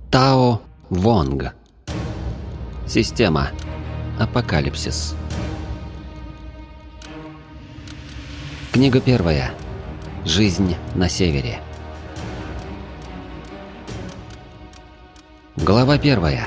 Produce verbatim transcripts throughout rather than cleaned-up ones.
Тао Вонг. Система. Апокалипсис. Книга первая. Жизнь на севере. Глава первая.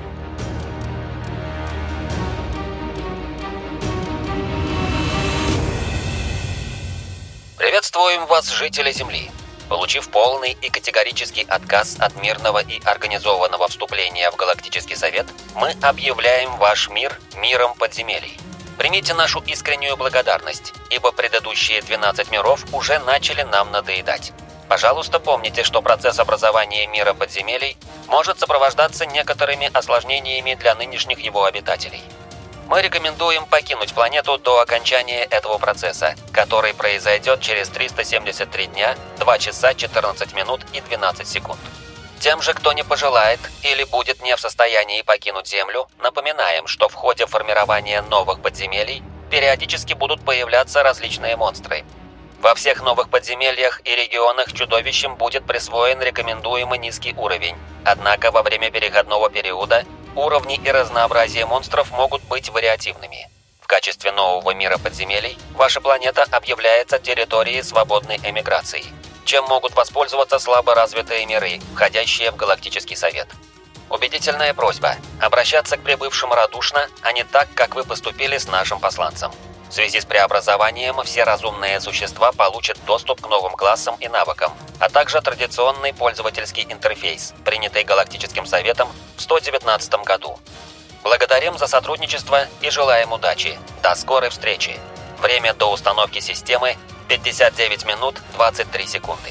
Приветствуем вас, жители Земли. Получив полный и категорический отказ от мирного и организованного вступления в Галактический Совет, мы объявляем ваш мир миром подземелий. Примите нашу искреннюю благодарность, ибо предыдущие двенадцать миров уже начали нам надоедать. Пожалуйста, помните, что процесс образования мира подземелий может сопровождаться некоторыми осложнениями для нынешних его обитателей. Мы рекомендуем покинуть планету до окончания этого процесса, который произойдет через триста семьдесят три дня, два часа четырнадцать минут и двенадцать секунд. Тем же, кто не пожелает или будет не в состоянии покинуть Землю, напоминаем, что в ходе формирования новых подземелий периодически будут появляться различные монстры. Во всех новых подземельях и регионах чудовищам будет присвоен рекомендуемый низкий уровень, однако во время переходного периода уровни и разнообразие монстров могут быть вариативными. В качестве нового мира подземелий ваша планета объявляется территорией свободной эмиграции, чем могут воспользоваться слаборазвитые миры, входящие в Галактический Совет. Убедительная просьба – обращаться к прибывшим радушно, а не так, как вы поступили с нашим посланцем. В связи с преобразованием все разумные существа получат доступ к новым классам и навыкам, а также традиционный пользовательский интерфейс, принятый Галактическим Советом в сто девятнадцатом году. Благодарим за сотрудничество и желаем удачи. До скорой встречи. Время до установки системы – пятьдесят девять минут двадцать три секунды.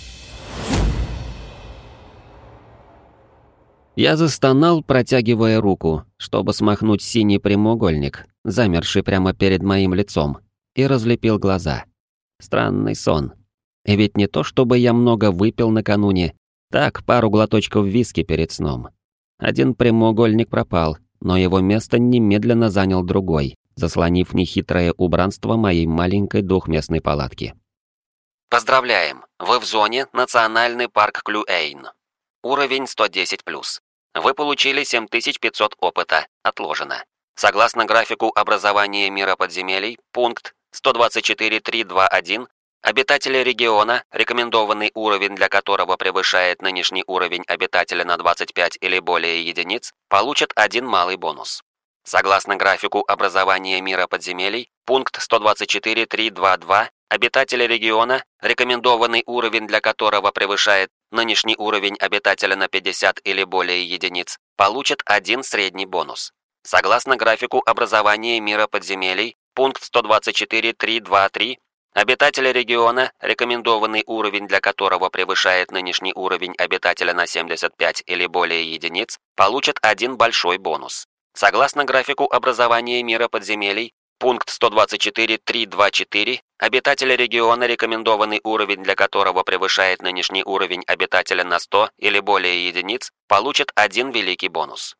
Я застонал, протягивая руку, чтобы смахнуть синий прямоугольник, замерший прямо перед моим лицом, и разлепил глаза. Странный сон. И ведь не то, чтобы я много выпил накануне, так, пару глоточков виски перед сном. Один прямоугольник пропал, но его место немедленно занял другой, заслонив нехитрое убранство моей маленькой двухместной палатки. Поздравляем! Вы в зоне Национальный парк Клюэйн. Уровень сто десять плюс. Вы получили семь тысяч пятьсот опыта. Отложено. Согласно графику образования мира подземелий, пункт сто двадцать четыре точка три точка двадцать один, обитатели региона, рекомендованный уровень для которого превышает нынешний уровень обитателя на двадцать пять или более единиц, получат один малый бонус. Согласно графику образования мира подземелий, пункт сто двадцать четыре точка три точка двадцать два, обитатели региона, рекомендованный уровень для которого превышает нынешний уровень обитателя на пятьдесят или более единиц, получат один средний бонус. Согласно графику образования мира подземелий, пункт сто двадцать четыре точка три точка двадцать три, обитатели региона, рекомендованный уровень для которого превышает нынешний уровень обитателя на семьдесят пять или более единиц, получат один большой бонус. Согласно графику образования мира подземелий, пункт сто двадцать четыре точка три точка двадцать четыре, обитатели региона, рекомендованный уровень для которого превышает нынешний уровень обитателя на сто или более единиц, получат один великий бонус.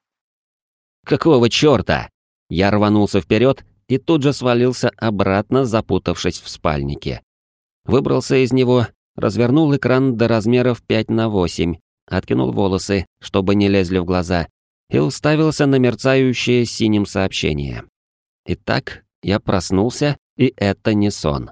Какого чёрта? Я рванулся вперед и тут же свалился обратно, запутавшись в спальнике. Выбрался из него, развернул экран до размеров пять на восемь, откинул волосы, чтобы не лезли в глаза, и уставился на мерцающее синим сообщение. Итак, я проснулся, и это не сон.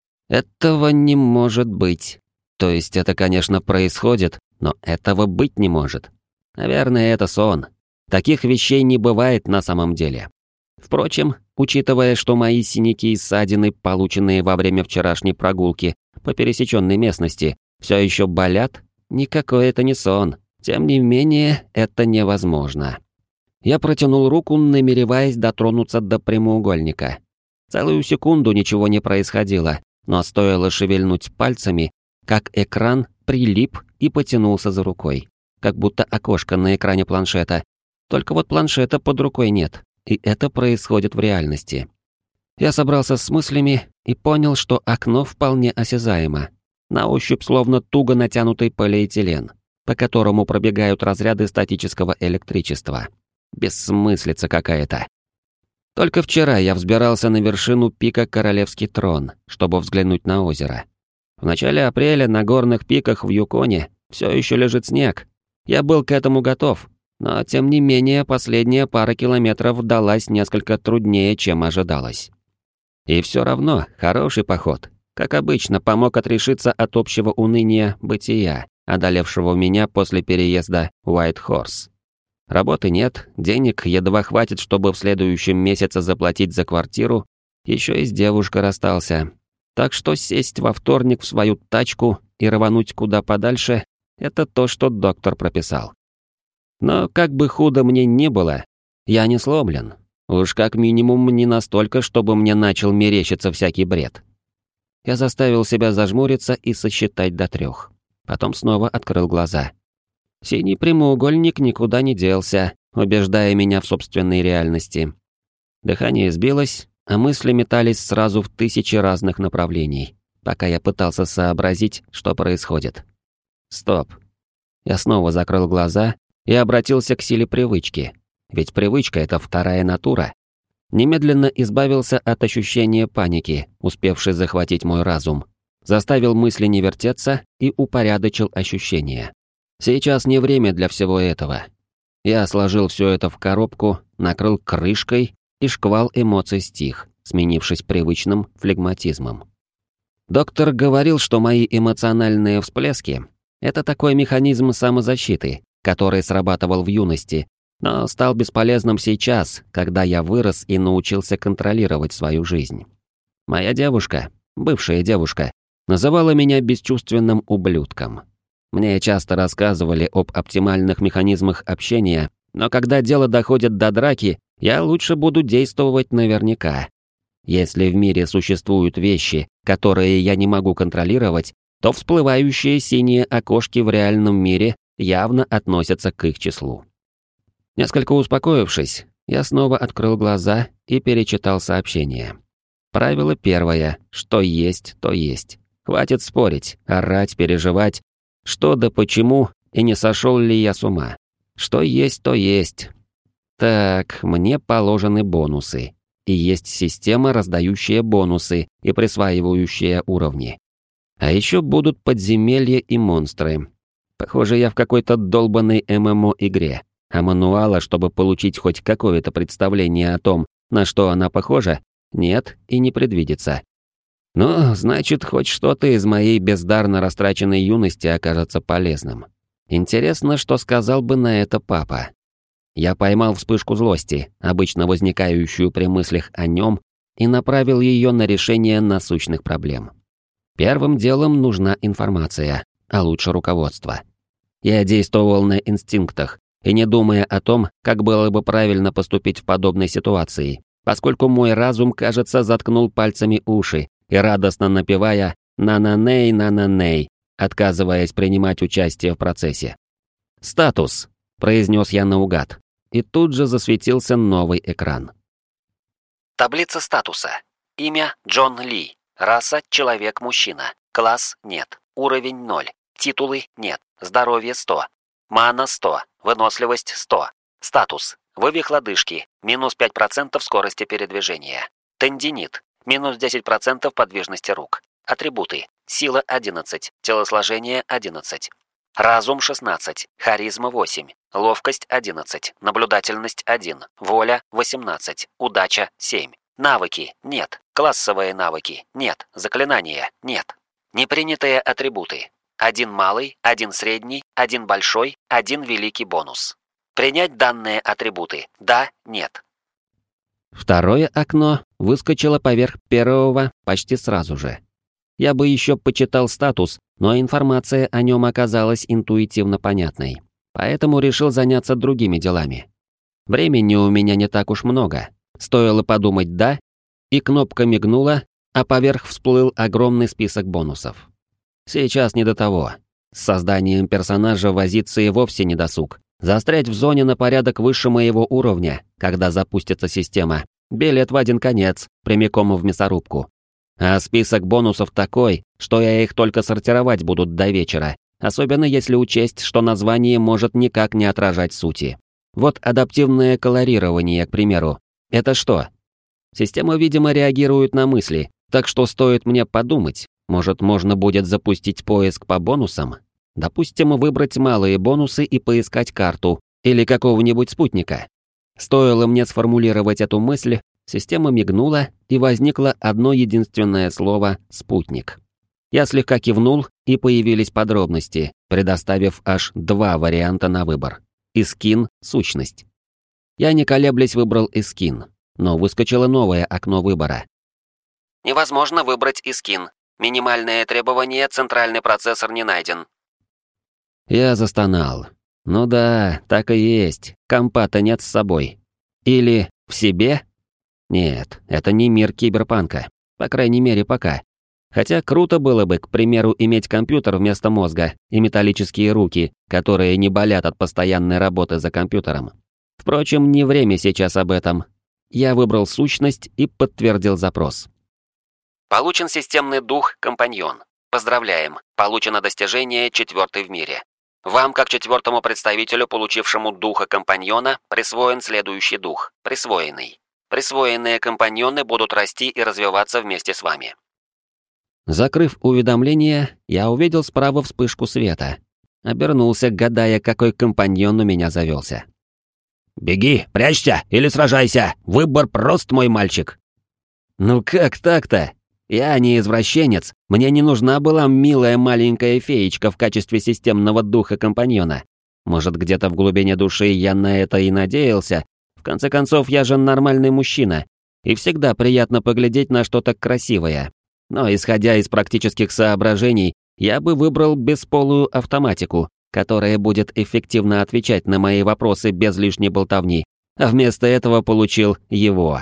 Этого не может быть. То есть это, конечно, происходит, но этого быть не может. Наверное, это сон. Таких вещей не бывает на самом деле. Впрочем, учитывая, что мои синяки и ссадины, полученные во время вчерашней прогулки по пересеченной местности, все еще болят, никакой это не сон. Тем не менее, это невозможно. Я протянул руку, намереваясь дотронуться до прямоугольника. Целую секунду ничего не происходило, но стоило шевельнуть пальцами, как экран прилип и потянулся за рукой, как будто окошко на экране планшета. Только вот планшета под рукой нет, и это происходит в реальности. Я собрался с мыслями и понял, что окно вполне осязаемо. На ощупь словно туго натянутый полиэтилен, по которому пробегают разряды статического электричества. Бессмыслица какая-то. Только вчера я взбирался на вершину пика Королевский трон, чтобы взглянуть на озеро. В начале апреля на горных пиках в Юконе все еще лежит снег, Я был к этому готов, но тем не менее последняя пара километров далась несколько труднее, чем ожидалось. И все равно хороший поход, как обычно, помог отрешиться от общего уныния бытия, одолевшего меня после переезда White Horse. Работы нет, денег едва хватит, чтобы в следующем месяце заплатить за квартиру, еще и с девушкой расстался. Так что сесть во вторник в свою тачку и рвануть куда подальше — это то, что доктор прописал. Но как бы худо мне ни было, я не сломлен. Уж как минимум не настолько, чтобы мне начал мерещиться всякий бред. Я заставил себя зажмуриться и сосчитать до трех. Потом снова открыл глаза. Синий прямоугольник никуда не делся, убеждая меня в собственной реальности. Дыхание сбилось, а мысли метались сразу в тысячи разных направлений, пока я пытался сообразить, что происходит. Стоп. Я снова закрыл глаза и обратился к силе привычки. Ведь привычка — это вторая натура. Немедленно избавился от ощущения паники, успевшей захватить мой разум. Заставил мысли не вертеться и упорядочил ощущения. Сейчас не время для всего этого. Я сложил все это в коробку, накрыл крышкой, и шквал эмоций стих, сменившись привычным флегматизмом. Доктор говорил, что мои эмоциональные всплески — это такой механизм самозащиты, который срабатывал в юности, но стал бесполезным сейчас, когда я вырос и научился контролировать свою жизнь. Моя девушка, бывшая девушка, называла меня бесчувственным ублюдком. Мне часто рассказывали об оптимальных механизмах общения, но когда дело доходит до драки, я лучше буду действовать наверняка. Если в мире существуют вещи, которые я не могу контролировать, то всплывающие синие окошки в реальном мире явно относятся к их числу. Несколько успокоившись, я снова открыл глаза и перечитал сообщение. Правило первое: что есть, то есть. Хватит спорить, орать, переживать, что да почему, и не сошел ли я с ума. Что есть, то есть. Так, мне положены бонусы. И есть система, раздающая бонусы и присваивающая уровни. А еще будут подземелья и монстры. Похоже, я в какой-то долбанной эм эм о-игре. А мануала, чтобы получить хоть какое-то представление о том, на что она похожа, нет и не предвидится. Ну, значит, хоть что-то из моей бездарно растраченной юности окажется полезным. Интересно, что сказал бы на это папа. Я поймал вспышку злости, обычно возникающую при мыслях о нем, и направил ее на решение насущных проблем. Первым делом нужна информация, а лучше руководство. Я действовал на инстинктах, и не думая о том, как было бы правильно поступить в подобной ситуации, поскольку мой разум, кажется, заткнул пальцами уши и радостно напевая «на-на-ней, на-на-ней», отказываясь принимать участие в процессе. «Статус», — произнес я наугад, и тут же засветился новый экран. Таблица статуса. Имя Джон Ли. Раса человек-мужчина. Класс нет. Уровень ноль. Титулы нет. Здоровье сто. Мана сто. Выносливость сто. Статус. Вывих лодыжки. Минус пять процентов скорости передвижения. Тендинит. Минус десять процентов подвижности рук. Атрибуты. Сила одиннадцать. Телосложение одиннадцать. Разум шестнадцать. Харизма восемь. Ловкость одиннадцать. Наблюдательность один. Воля восемнадцать. Удача семь. Навыки нет. Классовые навыки нет. Заклинания нет. Непринятые атрибуты. Один малый, один средний, один большой, один великий бонус. Принять данные атрибуты. Да, нет. Второе окно выскочило поверх первого почти сразу же. Я бы еще почитал статус, но информация о нем оказалась интуитивно понятной. Поэтому решил заняться другими делами. Времени у меня не так уж много. Стоило подумать «да», и кнопка мигнула, а поверх всплыл огромный список бонусов. Сейчас не до того. С созданием персонажа возиться и вовсе не досуг. Застрять в зоне на порядок выше моего уровня, когда запустится система. Билет в один конец, прямиком в мясорубку. А список бонусов такой, что я их только сортировать буду до вечера, особенно если учесть, что название может никак не отражать сути. Вот адаптивное колорирование, к примеру. Это что? Система, видимо, реагирует на мысли, так что стоит мне подумать, может, можно будет запустить поиск по бонусам? Допустим, выбрать малые бонусы и поискать карту или какого-нибудь спутника. Стоило мне сформулировать эту мысль, система мигнула, и возникло одно единственное слово «спутник». Я слегка кивнул, и появились подробности, предоставив аж два варианта на выбор. Искин — сущность. Я не колеблясь выбрал Искин, но выскочило новое окно выбора. Невозможно выбрать Искин. Минимальное требование — центральный процессор не найден. Я застонал. Ну да, так и есть, компа-то нет с собой. Или в себе? Нет, это не мир киберпанка. По крайней мере, пока. Хотя круто было бы, к примеру, иметь компьютер вместо мозга и металлические руки, которые не болят от постоянной работы за компьютером. Впрочем, не время сейчас об этом. Я выбрал сущность и подтвердил запрос. Получен системный дух «Компаньон». Поздравляем, получено достижение четвертый в мире. Вам, как четвертому представителю, получившему духа компаньона, присвоен следующий дух – присвоенный. Присвоенные компаньоны будут расти и развиваться вместе с вами. Закрыв уведомление, я увидел справа вспышку света. Обернулся, гадая, какой компаньон у меня завелся. «Беги, прячься или сражайся! Выбор прост, мой мальчик!» «Ну как так-то? Я не извращенец, мне не нужна была милая маленькая феечка в качестве системного духа-компаньона. Может, где-то в глубине души я на это и надеялся. В конце концов, я же нормальный мужчина, и всегда приятно поглядеть на что-то красивое. Но, исходя из практических соображений, я бы выбрал бесполую автоматику, которая будет эффективно отвечать на мои вопросы без лишней болтовни, а вместо этого получил его.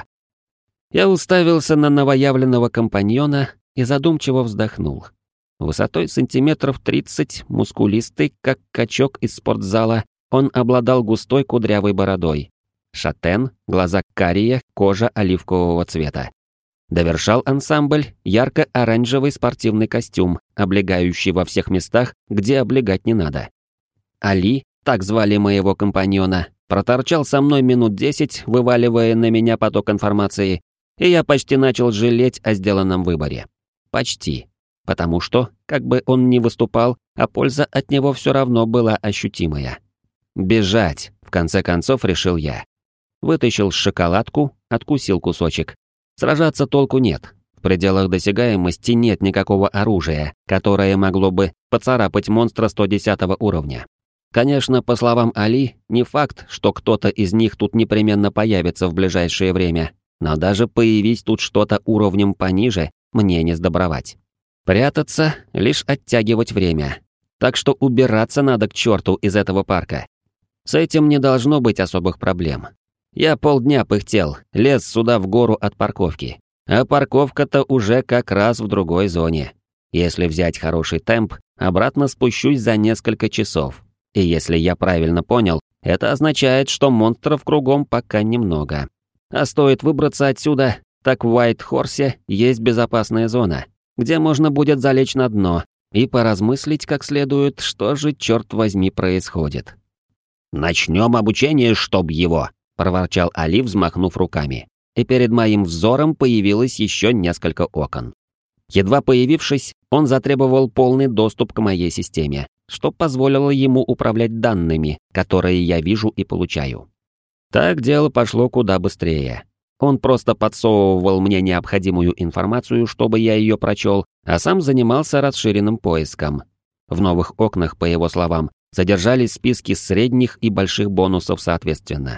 Я уставился на новоявленного компаньона и задумчиво вздохнул. Высотой сантиметров тридцать, мускулистый, как качок из спортзала, он обладал густой кудрявой бородой. Шатен, глаза карие, кожа оливкового цвета. Довершал ансамбль ярко-оранжевый спортивный костюм, облегающий во всех местах, где облегать не надо. Али, так звали моего компаньона, проторчал со мной минут десять, вываливая на меня поток информации, и я почти начал жалеть о сделанном выборе. Почти. Потому что, как бы он ни выступал, а польза от него все равно была ощутимая. Бежать, в конце концов, решил я. Вытащил шоколадку, откусил кусочек. Сражаться толку нет. В пределах досягаемости нет никакого оружия, которое могло бы поцарапать монстра сто десятого уровня. Конечно, по словам Али, не факт, что кто-то из них тут непременно появится в ближайшее время, но даже появись тут что-то уровнем пониже, мне не сдобровать. Прятаться — лишь оттягивать время. Так что убираться надо к черту из этого парка. С этим не должно быть особых проблем. Я полдня пыхтел, лез сюда в гору от парковки. А парковка-то уже как раз в другой зоне. Если взять хороший темп, обратно спущусь за несколько часов. И если я правильно понял, это означает, что монстров кругом пока немного. А стоит выбраться отсюда, так в Уайт-Хорсе есть безопасная зона, где можно будет залечь на дно и поразмыслить как следует, что же, черт возьми, происходит. «Начнем обучение, чтоб его!» — проворчал Али, взмахнув руками. И перед моим взором появилось еще несколько окон. Едва появившись, он затребовал полный доступ к моей системе, что позволило ему управлять данными, которые я вижу и получаю. Так дело пошло куда быстрее. Он просто подсовывал мне необходимую информацию, чтобы я ее прочел, а сам занимался расширенным поиском. В новых окнах, по его словам, содержались списки средних и больших бонусов соответственно.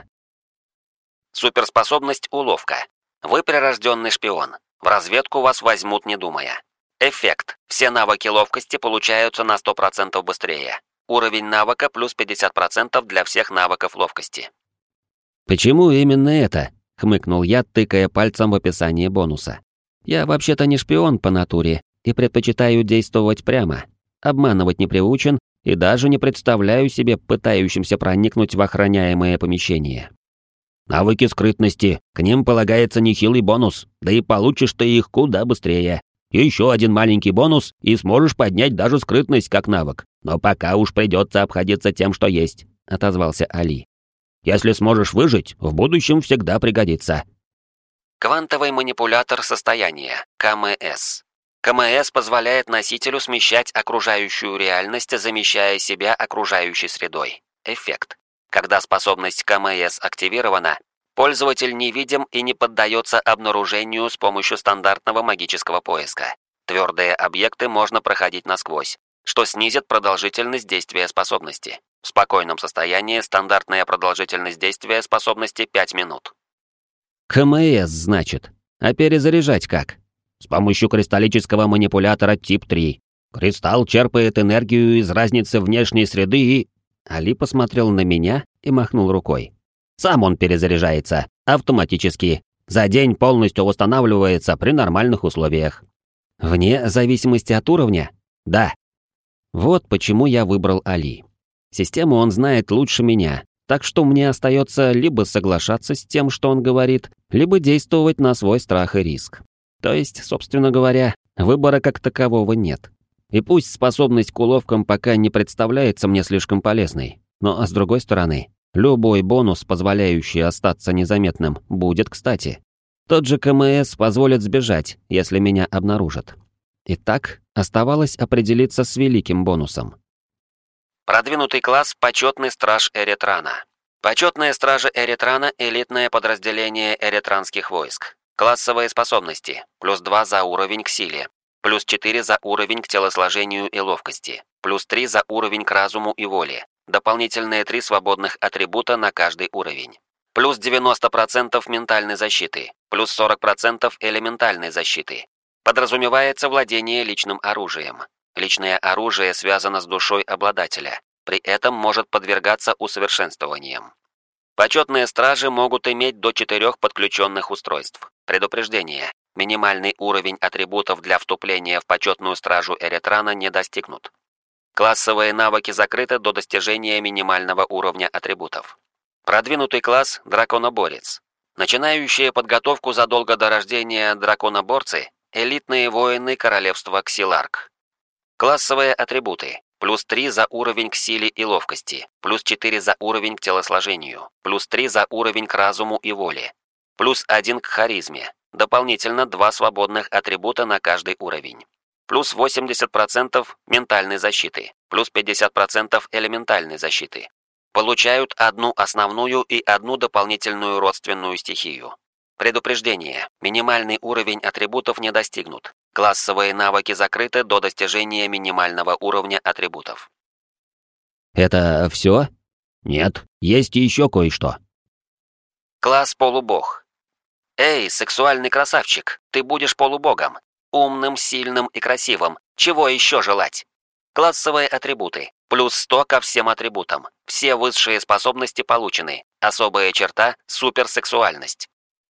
Суперспособность уловка. Вы прирожденный шпион. В разведку вас возьмут, не думая. Эффект. Все навыки ловкости получаются на сто процентов быстрее. Уровень навыка плюс пятьдесят процентов для всех навыков ловкости. «Почему именно это?» — хмыкнул я, тыкая пальцем в описание бонуса. «Я вообще-то не шпион по натуре и предпочитаю действовать прямо. Обманывать не приучен и даже не представляю себе пытающимся проникнуть в охраняемое помещение». «Навыки скрытности, к ним полагается нехилый бонус, да и получишь ты их куда быстрее. Еще один маленький бонус, и сможешь поднять даже скрытность как навык. Но пока уж придется обходиться тем, что есть», — отозвался Али. «Если сможешь выжить, в будущем всегда пригодится». Квантовый манипулятор состояния, ка эм эс. КМС позволяет носителю смещать окружающую реальность, замещая себя окружающей средой. Эффект. Когда способность КМС активирована, пользователь невидим и не поддается обнаружению с помощью стандартного магического поиска. Твердые объекты можно проходить насквозь, что снизит продолжительность действия способности. В спокойном состоянии стандартная продолжительность действия способности пять минут. КМС, значит. А перезаряжать как? С помощью кристаллического манипулятора тип три. Кристалл черпает энергию из разницы внешней среды и... Али посмотрел на меня и махнул рукой. Сам он перезаряжается, автоматически. За день полностью восстанавливается при нормальных условиях. Вне зависимости от уровня? Да. Вот почему я выбрал Али. Систему он знает лучше меня, так что мне остается либо соглашаться с тем, что он говорит, либо действовать на свой страх и риск. То есть, собственно говоря, выбора как такового нет. И пусть способность к уловкам пока не представляется мне слишком полезной, но, а с другой стороны, любой бонус, позволяющий остаться незаметным, будет кстати. Тот же КМС позволит сбежать, если меня обнаружат. Итак, оставалось определиться с великим бонусом. Продвинутый класс «Почетный страж Эретрана». Почетные стражи Эретрана – элитное подразделение эретранских войск. Классовые способности. Плюс два за уровень к силе. Плюс четыре за уровень к телосложению и ловкости. Плюс три за уровень к разуму и воле. Дополнительные три свободных атрибута на каждый уровень. Плюс девяносто процентов ментальной защиты. Плюс сорок процентов элементальной защиты. Подразумевается владение личным оружием. Личное оружие связано с душой обладателя, при этом может подвергаться усовершенствованиям. Почетные стражи могут иметь до четырех подключенных устройств. Предупреждение. Минимальный уровень атрибутов для вступления в почетную стражу Эретрана не достигнут. Классовые навыки закрыты до достижения минимального уровня атрибутов. Продвинутый класс Драконоборец. Начинающие подготовку задолго до рождения драконоборцы – элитные воины королевства Ксиларк. Классовые атрибуты. Плюс три за уровень к силе и ловкости. Плюс четыре за уровень к телосложению. Плюс три за уровень к разуму и воле. Плюс один к харизме. Дополнительно два свободных атрибута на каждый уровень. Плюс восемьдесят процентов ментальной защиты. Плюс пятьдесят процентов элементальной защиты. Получают одну основную и одну дополнительную родственную стихию. Предупреждение. Минимальный уровень атрибутов не достигнут. Классовые навыки закрыты до достижения минимального уровня атрибутов. Это все? Нет, есть еще кое-что. Класс полубог. Эй, сексуальный красавчик, ты будешь полубогом. Умным, сильным и красивым. Чего еще желать? Классовые атрибуты. Плюс сто ко всем атрибутам. Все высшие способности получены. Особая черта – суперсексуальность.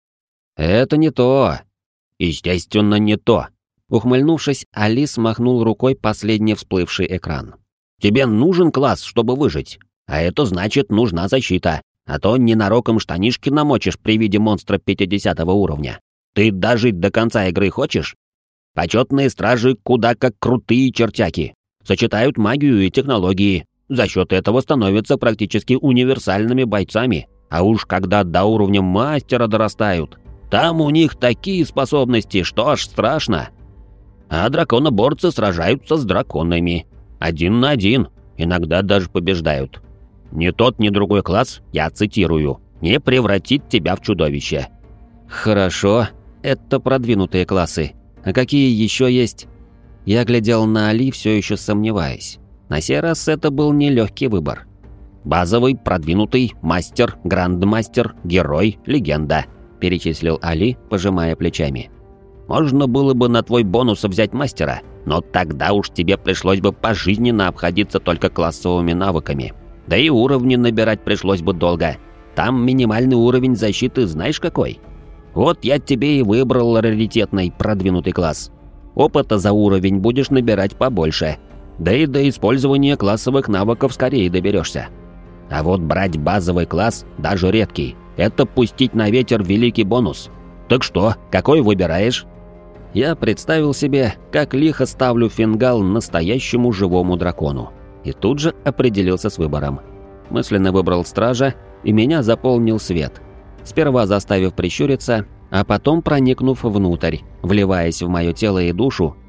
Это не то. Естественно, не то. Ухмыльнувшись, Али смахнул рукой последний всплывший экран. Тебе нужен класс, чтобы выжить. А это значит, нужна защита. А то ненароком штанишки намочишь при виде монстра пятидесятого уровня. Ты дожить до конца игры хочешь? Почетные стражи куда как крутые чертяки. Сочетают магию и технологии. За счет этого становятся практически универсальными бойцами. А уж когда до уровня мастера дорастают, там у них такие способности, что аж страшно. А драконоборцы сражаются с драконами. Один на один. Иногда даже побеждают. Ни тот, ни другой класс, я цитирую, не превратит тебя в чудовище. Хорошо, это продвинутые классы. А какие еще есть? Я глядел на Али, все еще сомневаясь. На сей раз это был нелегкий выбор. Базовый, продвинутый, мастер, грандмастер, герой, легенда, перечислил Али, пожимая плечами. Можно было бы на твой бонус взять мастера, но тогда уж тебе пришлось бы пожизненно обходиться только классовыми навыками. Да и уровни набирать пришлось бы долго. Там минимальный уровень защиты знаешь какой? Вот я тебе и выбрал раритетный продвинутый класс. Опыта за уровень будешь набирать побольше. Да и до использования классовых навыков скорее доберешься. А вот брать базовый класс, даже редкий, это пустить на ветер великий бонус. Так что, какой выбираешь? Я представил себе, как лихо ставлю фингал настоящему живому дракону. И тут же определился с выбором. Мысленно выбрал стража, и меня заполнил свет. Сперва заставив прищуриться, а потом проникнув внутрь, вливаясь в мое тело и душу,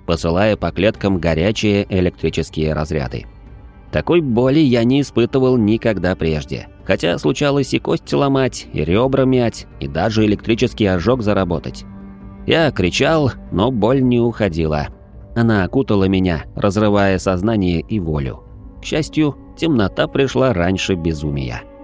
посылая по клеткам горячие электрические разряды. Такой боли я не испытывал никогда прежде, хотя случалось и кости ломать, и ребра мять, и даже электрический ожог заработать. Я кричал, но боль не уходила. Она окутала меня, разрывая сознание и волю. К счастью, темнота пришла раньше безумия.